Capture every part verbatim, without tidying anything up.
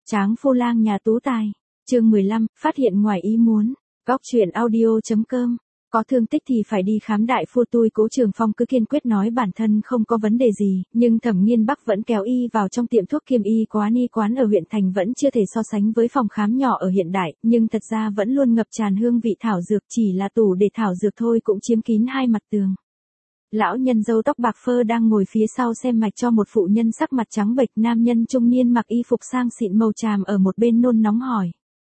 Tráng phu lang nhà tú tài. Chương mười lăm, phát hiện ngoài ý muốn. Góc truyện audio.com. Có thương tích thì phải đi khám đại phu. Tôi Cố Trường Phong cứ kiên quyết nói bản thân không có vấn đề gì, nhưng Thẩm Nghiên Bắc vẫn kéo y vào trong tiệm thuốc Kim Y quán y quán ở huyện thành vẫn chưa thể so sánh với phòng khám nhỏ ở hiện đại, nhưng thật ra vẫn luôn ngập tràn hương vị thảo dược, chỉ là tủ để thảo dược thôi cũng chiếm kín hai mặt tường. Lão nhân râu tóc bạc phơ đang ngồi phía sau xem mạch cho một phụ nhân sắc mặt trắng bệch. Nam nhân trung niên mặc y phục sang xịn màu tràm ở một bên nôn nóng hỏi: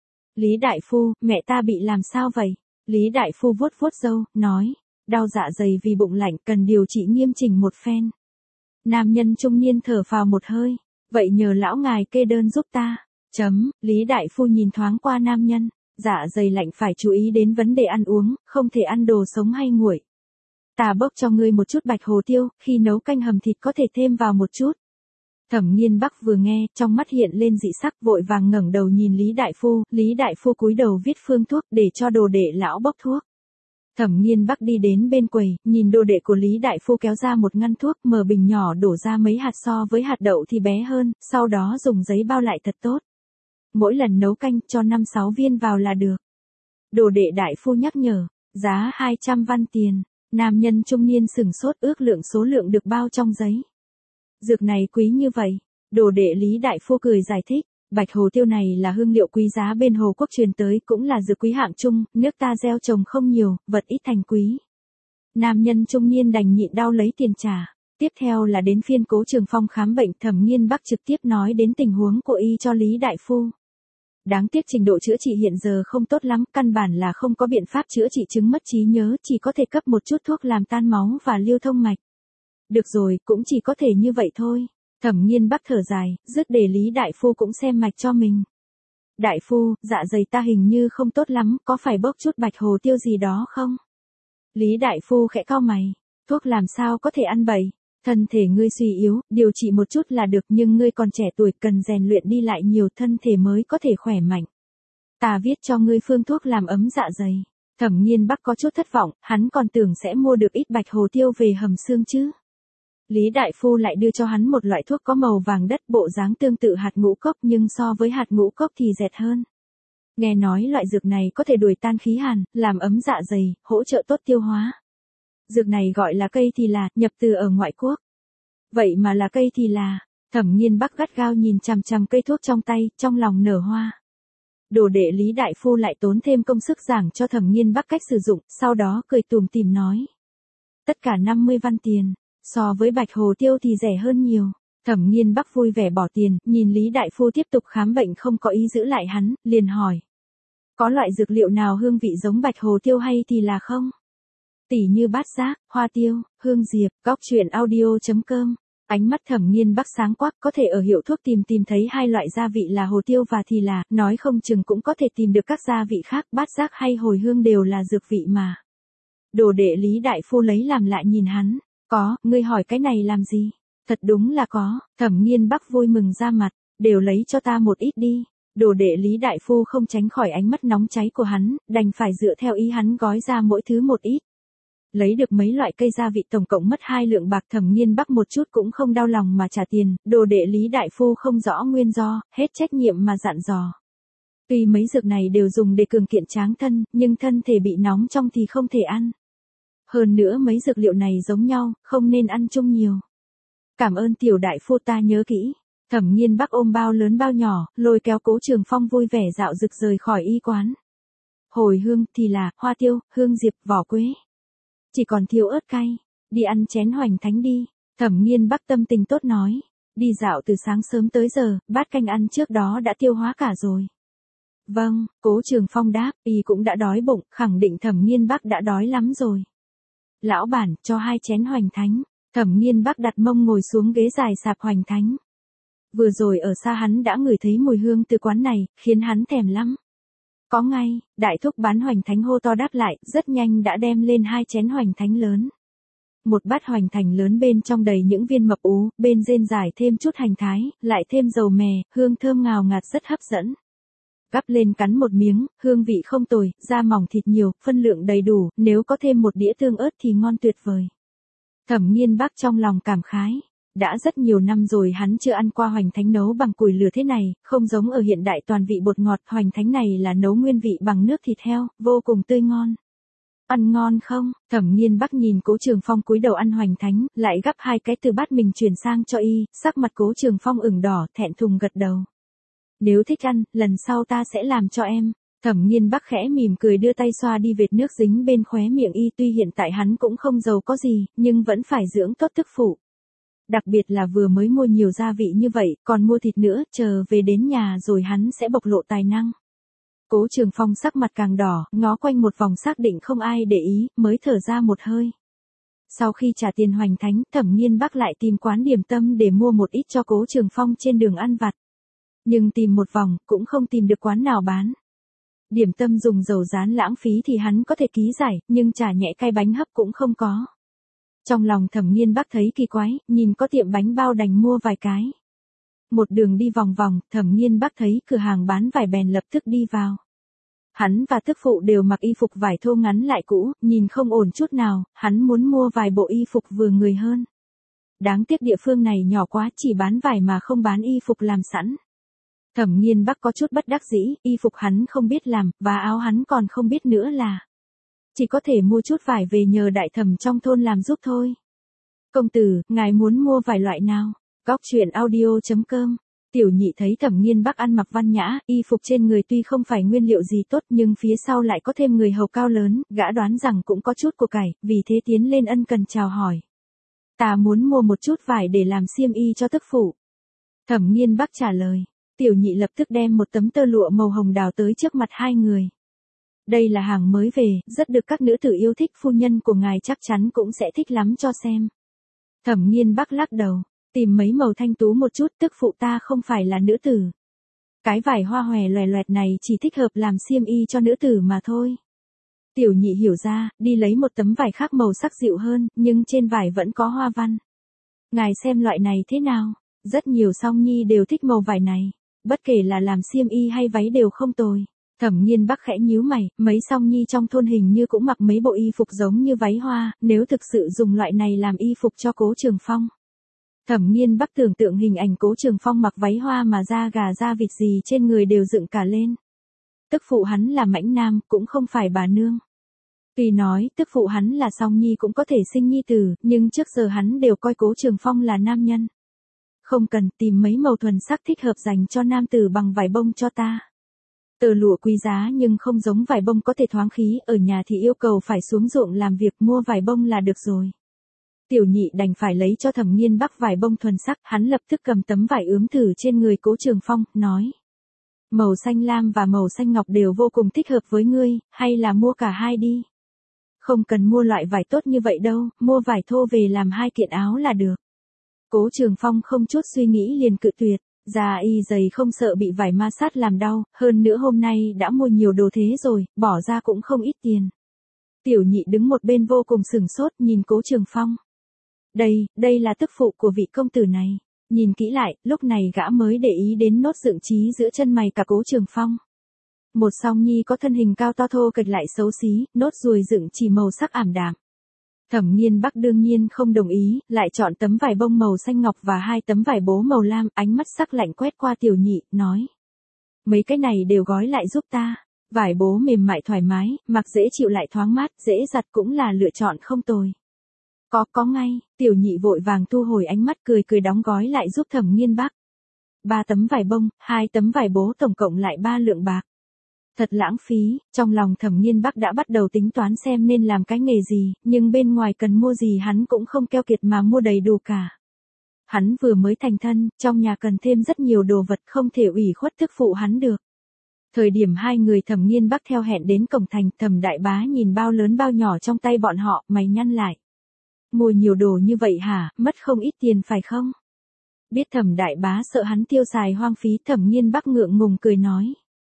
Lý đại phu, mẹ ta bị làm sao vậy? Lý đại phu vuốt vuốt râu, nói: Đau dạ dày vì bụng lạnh, cần điều trị nghiêm chỉnh một phen. Nam nhân trung niên thở phào một hơi: Vậy nhờ lão ngài kê đơn giúp ta. Chấm. Lý đại phu nhìn thoáng qua nam nhân: Dạ dày lạnh phải chú ý đến vấn đề ăn uống, không thể ăn đồ sống hay nguội. Ta bốc cho ngươi một chút bạch hồ tiêu, khi nấu canh hầm thịt có thể thêm vào một chút. Thẩm Nghiên Bắc vừa nghe, trong mắt hiện lên dị sắc, vội vàng ngẩng đầu nhìn Lý đại phu. Lý đại phu cúi đầu viết phương thuốc để cho đồ đệ lão bốc thuốc. Thẩm Nghiên Bắc đi đến bên quầy, nhìn đồ đệ của Lý đại phu kéo ra một ngăn thuốc, mở bình nhỏ đổ ra mấy hạt so với hạt đậu thì bé hơn, sau đó dùng giấy bao lại thật tốt. Mỗi lần nấu canh cho năm sáu viên vào là được. Đồ đệ đại phu nhắc nhở: Giá hai trăm văn tiền. Nam nhân trung niên sửng sốt, ước lượng số lượng được bao trong giấy. Dược này quý như vậy? Đồ đệ Lý đại phu cười giải thích: Bạch hồ tiêu này là hương liệu quý giá bên Hồ Quốc truyền tới, cũng là dược quý hạng trung, nước ta gieo trồng không nhiều, vật ít thành quý. Nam nhân trung niên đành nhịn đau lấy tiền trả. Tiếp theo là đến phiên Cố Trường Phong khám bệnh. Thẩm Nghiên Bắc trực tiếp nói đến tình huống của y cho Lý đại phu. Đáng tiếc trình độ chữa trị hiện giờ không tốt lắm, căn bản là không có biện pháp chữa trị chứng mất trí nhớ, chỉ có thể cấp một chút thuốc làm tan máu và lưu thông mạch. Được rồi, cũng chỉ có thể như vậy thôi. Thẩm Nghiên Bắc thở dài, dứt để Lý đại phu cũng xem mạch cho mình. Đại phu, dạ dày ta hình như không tốt lắm, có phải bốc chút bạch hồ tiêu gì đó không? Lý đại phu khẽ cau mày: Thuốc làm sao có thể ăn bậy? Thân thể ngươi suy yếu, điều trị một chút là được, nhưng ngươi còn trẻ tuổi, cần rèn luyện đi lại nhiều, thân thể mới có thể khỏe mạnh. Ta viết cho ngươi phương thuốc làm ấm dạ dày. Thẩm Nghiên Bắc có chút thất vọng, hắn còn tưởng sẽ mua được ít bạch hồ tiêu về hầm xương chứ. Lý đại phu lại đưa cho hắn một loại thuốc có màu vàng đất, bộ dáng tương tự hạt ngũ cốc nhưng so với hạt ngũ cốc thì dẹt hơn. Nghe nói loại dược này có thể đuổi tan khí hàn, làm ấm dạ dày, hỗ trợ tốt tiêu hóa. Dược này gọi là cây thì là, nhập từ ở ngoại quốc. Vậy mà là cây thì là. Thẩm Nghiên Bắc gắt gao nhìn chằm chằm cây thuốc trong tay, trong lòng nở hoa. Đồ đệ Lý đại phu lại tốn thêm công sức giảng cho Thẩm Nghiên Bắc cách sử dụng, sau đó cười tủm tỉm nói: Tất cả năm mươi văn tiền, so với bạch hồ tiêu thì rẻ hơn nhiều. Thẩm Nghiên Bắc vui vẻ bỏ tiền, nhìn Lý đại phu tiếp tục khám bệnh không có ý giữ lại hắn, liền hỏi: Có loại dược liệu nào hương vị giống bạch hồ tiêu hay thì là không? Tỉ như bát giác, hoa tiêu, hương diệp. Góc truyện audio.com. Ánh mắt Thẩm Nghiên Bắc sáng quắc, có thể ở hiệu thuốc tìm tìm thấy hai loại gia vị là hồ tiêu và thì là, nói không chừng cũng có thể tìm được các gia vị khác, bát giác hay hồi hương đều là dược vị mà. Đồ đệ Lý đại phu lấy làm lại nhìn hắn: Có, ngươi hỏi cái này làm gì? Thật đúng là có. Thẩm Nghiên Bắc vui mừng ra mặt: Đều lấy cho ta một ít đi. Đồ đệ Lý đại phu không tránh khỏi ánh mắt nóng cháy của hắn, đành phải dựa theo ý hắn gói ra mỗi thứ một ít. Lấy được mấy loại cây gia vị tổng cộng mất hai lượng bạc. Thẩm Nghiên Bắc một chút cũng không đau lòng mà trả tiền. Đồ đệ Lý đại phu không rõ nguyên do, hết trách nhiệm mà dặn dò: Tuy mấy dược này đều dùng để cường kiện tráng thân, nhưng thân thể bị nóng trong thì không thể ăn. Hơn nữa mấy dược liệu này giống nhau, không nên ăn chung nhiều. Cảm ơn tiểu đại phu, ta nhớ kỹ. Thẩm Nghiên Bắc ôm bao lớn bao nhỏ, lôi kéo Cố Trường Phong vui vẻ dạo rực rời khỏi y quán. Hồi hương, thì là, hoa tiêu, hương diệp, vỏ quế. Chỉ còn thiếu ớt cay. Đi ăn chén hoành thánh đi. Thẩm Nghiên Bắc tâm tình tốt nói. Đi dạo từ sáng sớm tới giờ, bát canh ăn trước đó đã tiêu hóa cả rồi. Vâng, Cố Trường Phong đáp, y cũng đã đói bụng, khẳng định Thẩm Nghiên Bắc đã đói lắm rồi. Lão bản, cho hai chén hoành thánh. Thẩm Nghiên Bắc đặt mông ngồi xuống ghế dài sạp hoành thánh. Vừa rồi ở xa hắn đã ngửi thấy mùi hương từ quán này, khiến hắn thèm lắm. Có ngay, đại thúc bán hoành thánh hô to đáp lại, rất nhanh đã đem lên hai chén hoành thánh lớn. Một bát hoành thánh lớn bên trong đầy những viên mập ú, bên rên dài thêm chút hành thái, lại thêm dầu mè, hương thơm ngào ngạt rất hấp dẫn. Gắp lên cắn một miếng, hương vị không tồi, da mỏng thịt nhiều, phân lượng đầy đủ, nếu có thêm một đĩa tương ớt thì ngon tuyệt vời. Thẩm Nghiên Bắc trong lòng cảm khái. đã rất nhiều năm rồi hắn chưa ăn qua hoành thánh nấu bằng củi lửa thế này, không giống ở hiện đại toàn vị bột ngọt, hoành thánh này là nấu nguyên vị bằng nước thịt heo, vô cùng tươi ngon. Ăn ngon không? Thẩm Nghiên Bắc nhìn Cố Trường Phong cúi đầu ăn hoành thánh, lại gắp hai cái từ bát mình chuyển sang cho y, sắc mặt Cố Trường Phong ửng đỏ, thẹn thùng gật đầu. Nếu thích ăn, lần sau ta sẽ làm cho em. Thẩm Nghiên Bắc khẽ mỉm cười đưa tay xoa đi vệt nước dính bên khóe miệng y, tuy hiện tại hắn cũng không giàu có gì, nhưng vẫn phải dưỡng tốt tức phụ. Đặc biệt là vừa mới mua nhiều gia vị như vậy, còn mua thịt nữa, chờ về đến nhà rồi hắn sẽ bộc lộ tài năng. Cố Trường Phong sắc mặt càng đỏ, ngó quanh một vòng xác định không ai để ý, mới thở ra một hơi. Sau khi trả tiền hoành thánh, Thẩm Nghiên Bắc lại tìm quán điểm tâm để mua một ít cho Cố Trường Phong trên đường ăn vặt. Nhưng tìm một vòng, cũng không tìm được quán nào bán. Điểm tâm dùng dầu rán lãng phí thì hắn có thể ký giải, nhưng chả nhẹ cay bánh hấp cũng không có. Trong lòng Thẩm Nghiên Bắc thấy kỳ quái, nhìn có tiệm bánh bao đành mua vài cái. Một đường đi vòng vòng, Thẩm Nghiên Bắc thấy cửa hàng bán vải bèn lập tức đi vào. Hắn và tức phụ đều mặc y phục vải thô ngắn lại cũ, nhìn không ổn chút nào, hắn muốn mua vài bộ y phục vừa người hơn. Đáng tiếc địa phương này nhỏ quá, chỉ bán vải mà không bán y phục làm sẵn. Thẩm Nghiên Bắc có chút bất đắc dĩ, y phục hắn không biết làm, và áo hắn còn không biết nữa là. Chỉ có thể mua chút vải về nhờ đại thẩm trong thôn làm giúp thôi. Công tử, ngài muốn mua vải loại nào? Góc truyện audio chấm com. Tiểu Nhị thấy Thẩm Nghiên Bắc ăn mặc văn nhã, y phục trên người tuy không phải nguyên liệu gì tốt nhưng phía sau lại có thêm người hầu cao lớn, gã đoán rằng cũng có chút của cải, vì thế tiến lên ân cần chào hỏi. Ta muốn mua một chút vải để làm xiêm y cho tức phụ. Thẩm Nghiên Bắc trả lời. Tiểu Nhị lập tức đem một tấm tơ lụa màu hồng đào tới trước mặt hai người. Đây là hàng mới về, rất được các nữ tử yêu thích, phu nhân của ngài chắc chắn cũng sẽ thích lắm, cho xem. Thẩm Nghiên Bắc lắc đầu, tìm mấy màu thanh tú một chút, tức phụ ta không phải là nữ tử. Cái vải hoa hòe loè loẹt này chỉ thích hợp làm xiêm y cho nữ tử mà thôi. Tiểu Nhị hiểu ra, đi lấy một tấm vải khác màu sắc dịu hơn, nhưng trên vải vẫn có hoa văn. Ngài xem loại này thế nào? Rất nhiều song nhi đều thích màu vải này. Bất kể là làm xiêm y hay váy đều không tồi. Thẩm Nghiên Bắc khẽ nhíu mày, mấy song nhi trong thôn hình như cũng mặc mấy bộ y phục giống như váy hoa, nếu thực sự dùng loại này làm y phục cho Cố Trường Phong. Thẩm Nghiên Bắc tưởng tượng hình ảnh Cố Trường Phong mặc váy hoa mà da gà da vịt gì trên người đều dựng cả lên. Tức phụ hắn là mãnh nam, cũng không phải bà nương. Tuy nói, tức phụ hắn là song nhi cũng có thể sinh nhi tử, nhưng trước giờ hắn đều coi Cố Trường Phong là nam nhân. Không cần, tìm mấy màu thuần sắc thích hợp dành cho nam tử bằng vải bông cho ta. Tờ lụa quý giá nhưng không giống vải bông có thể thoáng khí, ở nhà thì yêu cầu phải xuống ruộng làm việc, mua vải bông là được rồi. Tiểu Nhị đành phải lấy cho Thẩm Nghiên Bắc vải bông thuần sắc, hắn lập tức cầm tấm vải ướm thử trên người Cố Trường Phong, nói. Màu xanh lam và màu xanh ngọc đều vô cùng thích hợp với ngươi, hay là mua cả hai đi. Không cần mua loại vải tốt như vậy đâu, mua vải thô về làm hai kiện áo là được. Cố Trường Phong không chút suy nghĩ liền cự tuyệt, da y dày không sợ bị vải ma sát làm đau, hơn nữa hôm nay đã mua nhiều đồ thế rồi, bỏ ra cũng không ít tiền. Tiểu Nhị đứng một bên vô cùng sửng sốt nhìn Cố Trường Phong. Đây, đây là tức phụ của vị công tử này. Nhìn kỹ lại, lúc này gã mới để ý đến nốt dựng trí giữa chân mày cả Cố Trường Phong. Một song nhi có thân hình cao to thô kệch lại xấu xí, nốt ruồi dựng chỉ màu sắc ảm đạm. Thẩm Nghiên Bắc đương nhiên không đồng ý, lại chọn tấm vải bông màu xanh ngọc và hai tấm vải bố màu lam, ánh mắt sắc lạnh quét qua Tiểu Nhị, nói. Mấy cái này đều gói lại giúp ta, vải bố mềm mại thoải mái, mặc dễ chịu lại thoáng mát, dễ giặt cũng là lựa chọn không tồi. Có, có ngay, Tiểu Nhị vội vàng thu hồi ánh mắt cười cười đóng gói lại giúp Thẩm Nghiên Bắc. Ba tấm vải bông, hai tấm vải bố tổng cộng lại ba lượng bạc. Thật lãng phí, trong lòng Thẩm Nghiên Bắc đã bắt đầu tính toán xem nên làm cái nghề gì, nhưng bên ngoài cần mua gì hắn cũng không keo kiệt mà mua đầy đủ cả. Hắn vừa mới thành thân, trong nhà cần thêm rất nhiều đồ vật không thể ủy khuất tức phụ hắn được. Thời điểm hai người Thẩm Nghiên Bắc theo hẹn đến cổng thành, Thẩm Đại Bá nhìn bao lớn bao nhỏ trong tay bọn họ, mày nhăn lại. Mua nhiều đồ như vậy hả, mất không ít tiền phải không? Biết Thẩm Đại Bá sợ hắn tiêu xài hoang phí, Thẩm Nghiên Bắc ngượng ngùng cười nói.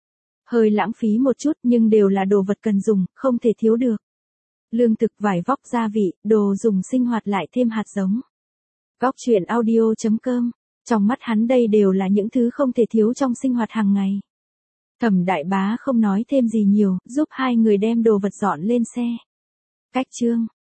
Hơi lãng phí một chút nhưng đều là đồ vật cần dùng, không thể thiếu được. Lương thực, vải vóc, gia vị, đồ dùng sinh hoạt lại thêm hạt giống. Góc truyện audio chấm com. Trong mắt hắn đây đều là những thứ không thể thiếu trong sinh hoạt hàng ngày. Thẩm Đại Bá không nói thêm gì nhiều, giúp hai người đem đồ vật dọn lên xe. Cách chương.